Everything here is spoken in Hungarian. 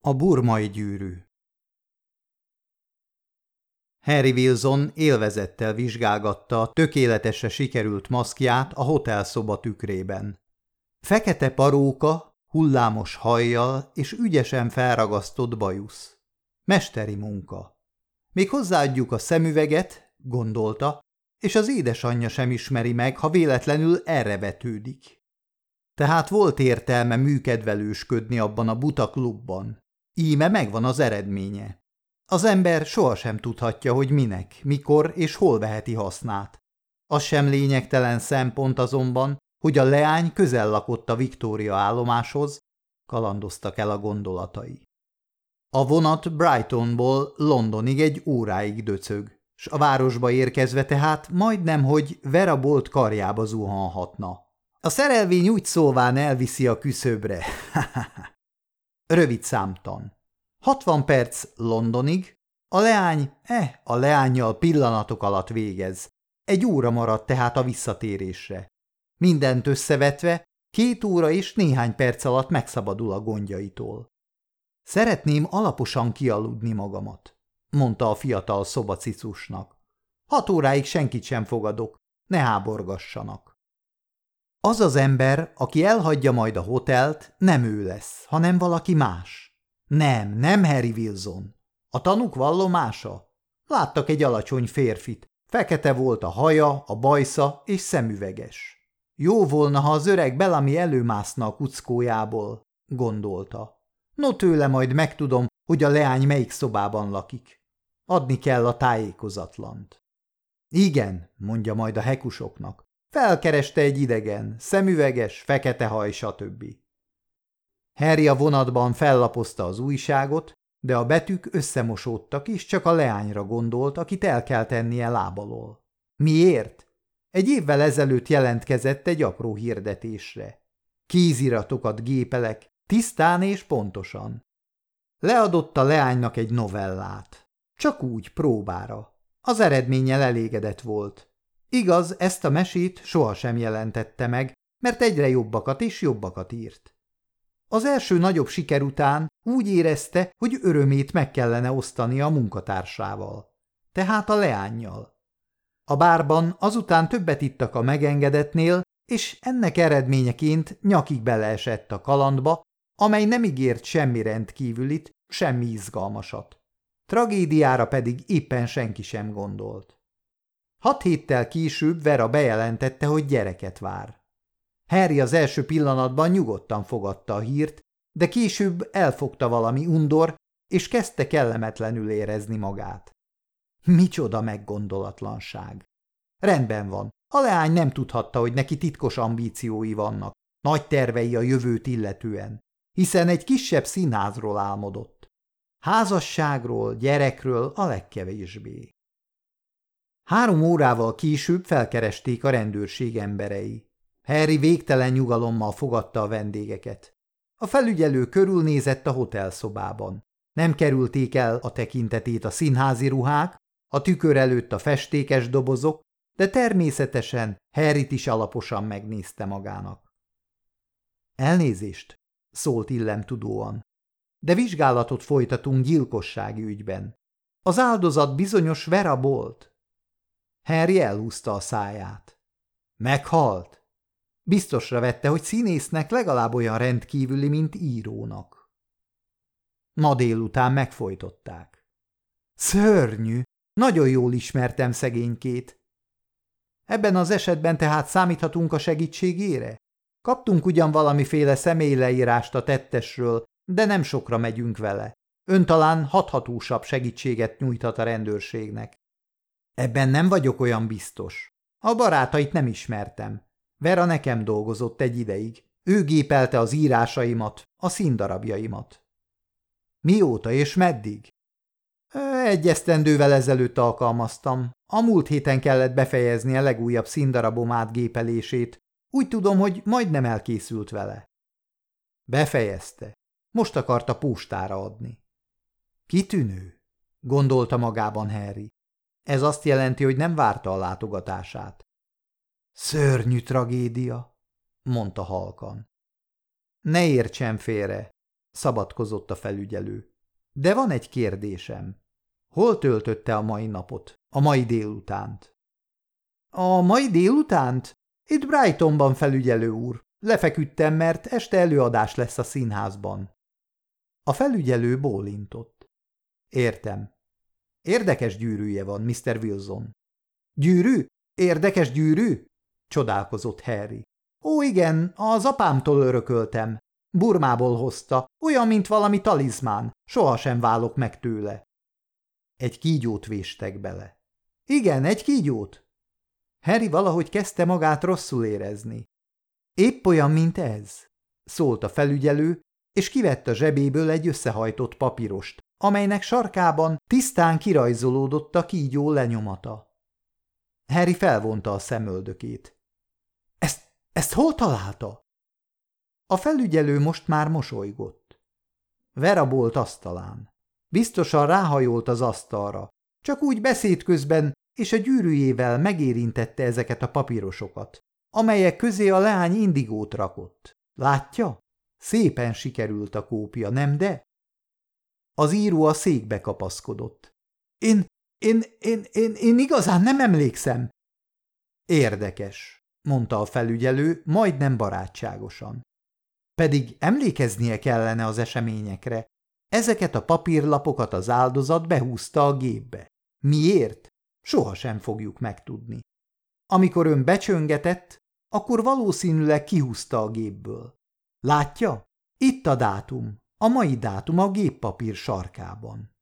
A burmai gyűrű. Harry Wilson élvezettel vizsgálgatta a tökéletesre sikerült maszkját a hotelszoba tükrében. Fekete paróka, hullámos hajjal és ügyesen felragasztott bajusz. Mesteri munka. Még hozzáadjuk a szemüveget, gondolta, és az édesanyja sem ismeri meg, ha véletlenül erre vetődik. Tehát volt értelme műkedvelősködni abban a buta klubban. Íme megvan az eredménye. Az ember sohasem tudhatja, hogy minek, mikor és hol veheti hasznát. Az sem lényegtelen szempont azonban, hogy a leány közel lakott a Victoria állomáshoz, kalandoztak el a gondolatai. A vonat Brightonból Londonig egy óráig döcög, s a városba érkezve tehát majdnem, hogy Vera Bolt karjába zuhanhatna. A szerelvény úgy szólván elviszi a küszöbre. Rövid számtan. 60 perc Londonig, a leánnyal pillanatok alatt végez. Egy óra maradt tehát a visszatérésre. Mindent összevetve 2 óra és néhány perc alatt megszabadul a gondjaitól. Szeretném alaposan kialudni magamat, mondta a fiatal szobacicusnak. 6 óráig senkit sem fogadok, ne háborgassanak. Az az ember, aki elhagyja majd a hotelt, nem ő lesz, hanem valaki más. Nem Harry Wilson. A tanúk vallomása? Láttak egy alacsony férfit. Fekete volt a haja, a bajsza és szemüveges. Jó volna, ha az öreg Bellamy előmászna a kuckójából, gondolta. No tőle majd megtudom, hogy a leány melyik szobában lakik. Adni kell a tájékozatlant. Igen, mondja majd a hekusoknak. Felkereste egy idegen, szemüveges, fekete haj, stb. Harry a vonatban fellapozta az újságot, de a betűk összemosódtak, és csak a leányra gondolt, akit el kell tennie lábalól. Miért? Egy évvel ezelőtt jelentkezett egy apró hirdetésre. Kéziratokat gépelek, tisztán és pontosan. Leadott a leánynak egy novellát. Csak úgy, próbára. Az eredménnyel elégedett volt. Igaz, ezt a mesét sohasem jelentette meg, mert egyre jobbakat és jobbakat írt. Az első nagyobb siker után úgy érezte, hogy örömét meg kellene osztani a munkatársával. Tehát a leánnyal. A bárban azután többet ittak a megengedetnél, és ennek eredményeként nyakig beleesett a kalandba, amely nem ígért semmi rendkívülit, semmi izgalmasat. Tragédiára pedig éppen senki sem gondolt. 6 héttel később Vera bejelentette, hogy gyereket vár. Harry az első pillanatban nyugodtan fogadta a hírt, de később elfogta valami undor, és kezdte kellemetlenül érezni magát. Micsoda meggondolatlanság! Rendben van, a leány nem tudhatta, hogy neki titkos ambíciói vannak, nagy tervei a jövőt illetően, hiszen egy kisebb színházról álmodott. Házasságról, gyerekről a legkevésbé. 3 órával később felkeresték a rendőrség emberei. Harry végtelen nyugalommal fogadta a vendégeket. A felügyelő körülnézett a hotelszobában. Nem kerülték el a tekintetét a színházi ruhák, a tükör előtt a festékes dobozok, de természetesen Harryt is alaposan megnézte magának. Elnézést, szólt illemtudóan, de vizsgálatot folytatunk gyilkossági ügyben. Az áldozat bizonyos Vera Bolt. Harry elhúzta a száját. Meghalt? Biztosra vette, hogy színésznek legalább olyan rendkívüli, mint írónak. Ma délután megfojtották. Szörnyű! Nagyon jól ismertem szegénykét. Ebben az esetben tehát számíthatunk a segítségére? Kaptunk ugyan valamiféle személyleírást a tettesről, de nem sokra megyünk vele. Ön talán hathatósabb segítséget nyújthat a rendőrségnek. Ebben nem vagyok olyan biztos. A barátait nem ismertem. Vera nekem dolgozott egy ideig. Ő gépelte az írásaimat, a színdarabjaimat. Mióta és meddig? 1 esztendővel ezelőtt alkalmaztam. A múlt héten kellett befejezni a legújabb színdarabom átgépelését. Úgy tudom, hogy majdnem elkészült vele. Befejezte. Most akarta postára adni. Kitűnő, gondolta magában Harry. Ez azt jelenti, hogy nem várta a látogatását. Szörnyű tragédia, mondta halkan. Ne értsen félre. szabadkozott a felügyelő. De van egy kérdésem. Hol töltötte a mai napot, a mai délutánt? A mai délutánt? Itt Brightonban, felügyelő úr. Lefeküdtem, mert este előadás lesz a színházban. A felügyelő bólintott. Értem. Érdekes gyűrűje van, Mr. Wilson. Gyűrű? Érdekes gyűrű? Csodálkozott Harry. Ó, igen, az apámtól örököltem. Burmából hozta, olyan, mint valami talizmán, sohasem válok meg tőle. Egy kígyót véstek bele. Igen, egy kígyót. Harry valahogy kezdte magát rosszul érezni. Épp olyan, mint ez, szólt a felügyelő, és kivett a zsebéből egy összehajtott papírost, amelynek sarkában tisztán kirajzolódott a kígyó lenyomata. Harry felvonta a szemöldökét. Ezt hol találta? A felügyelő most már mosolygott. Vera Bolt asztalán. Biztosan ráhajolt az asztalra, csak úgy beszéd közben, és a gyűrűjével megérintette ezeket a papírosokat, amelyek közé a leány indigót rakott. Látja? Szépen sikerült a kópia, nem de? Az író a székbe kapaszkodott. Én igazán nem emlékszem. Érdekes, mondta a felügyelő, majdnem barátságosan. Pedig emlékeznie kellene az eseményekre. Ezeket a papírlapokat az áldozat behúzta a gépbe. Miért? Sohasem fogjuk megtudni. Amikor ön becsöngetett, akkor valószínűleg kihúzta a gépből. Látja? Itt a dátum, a mai dátum a géppapír sarkában.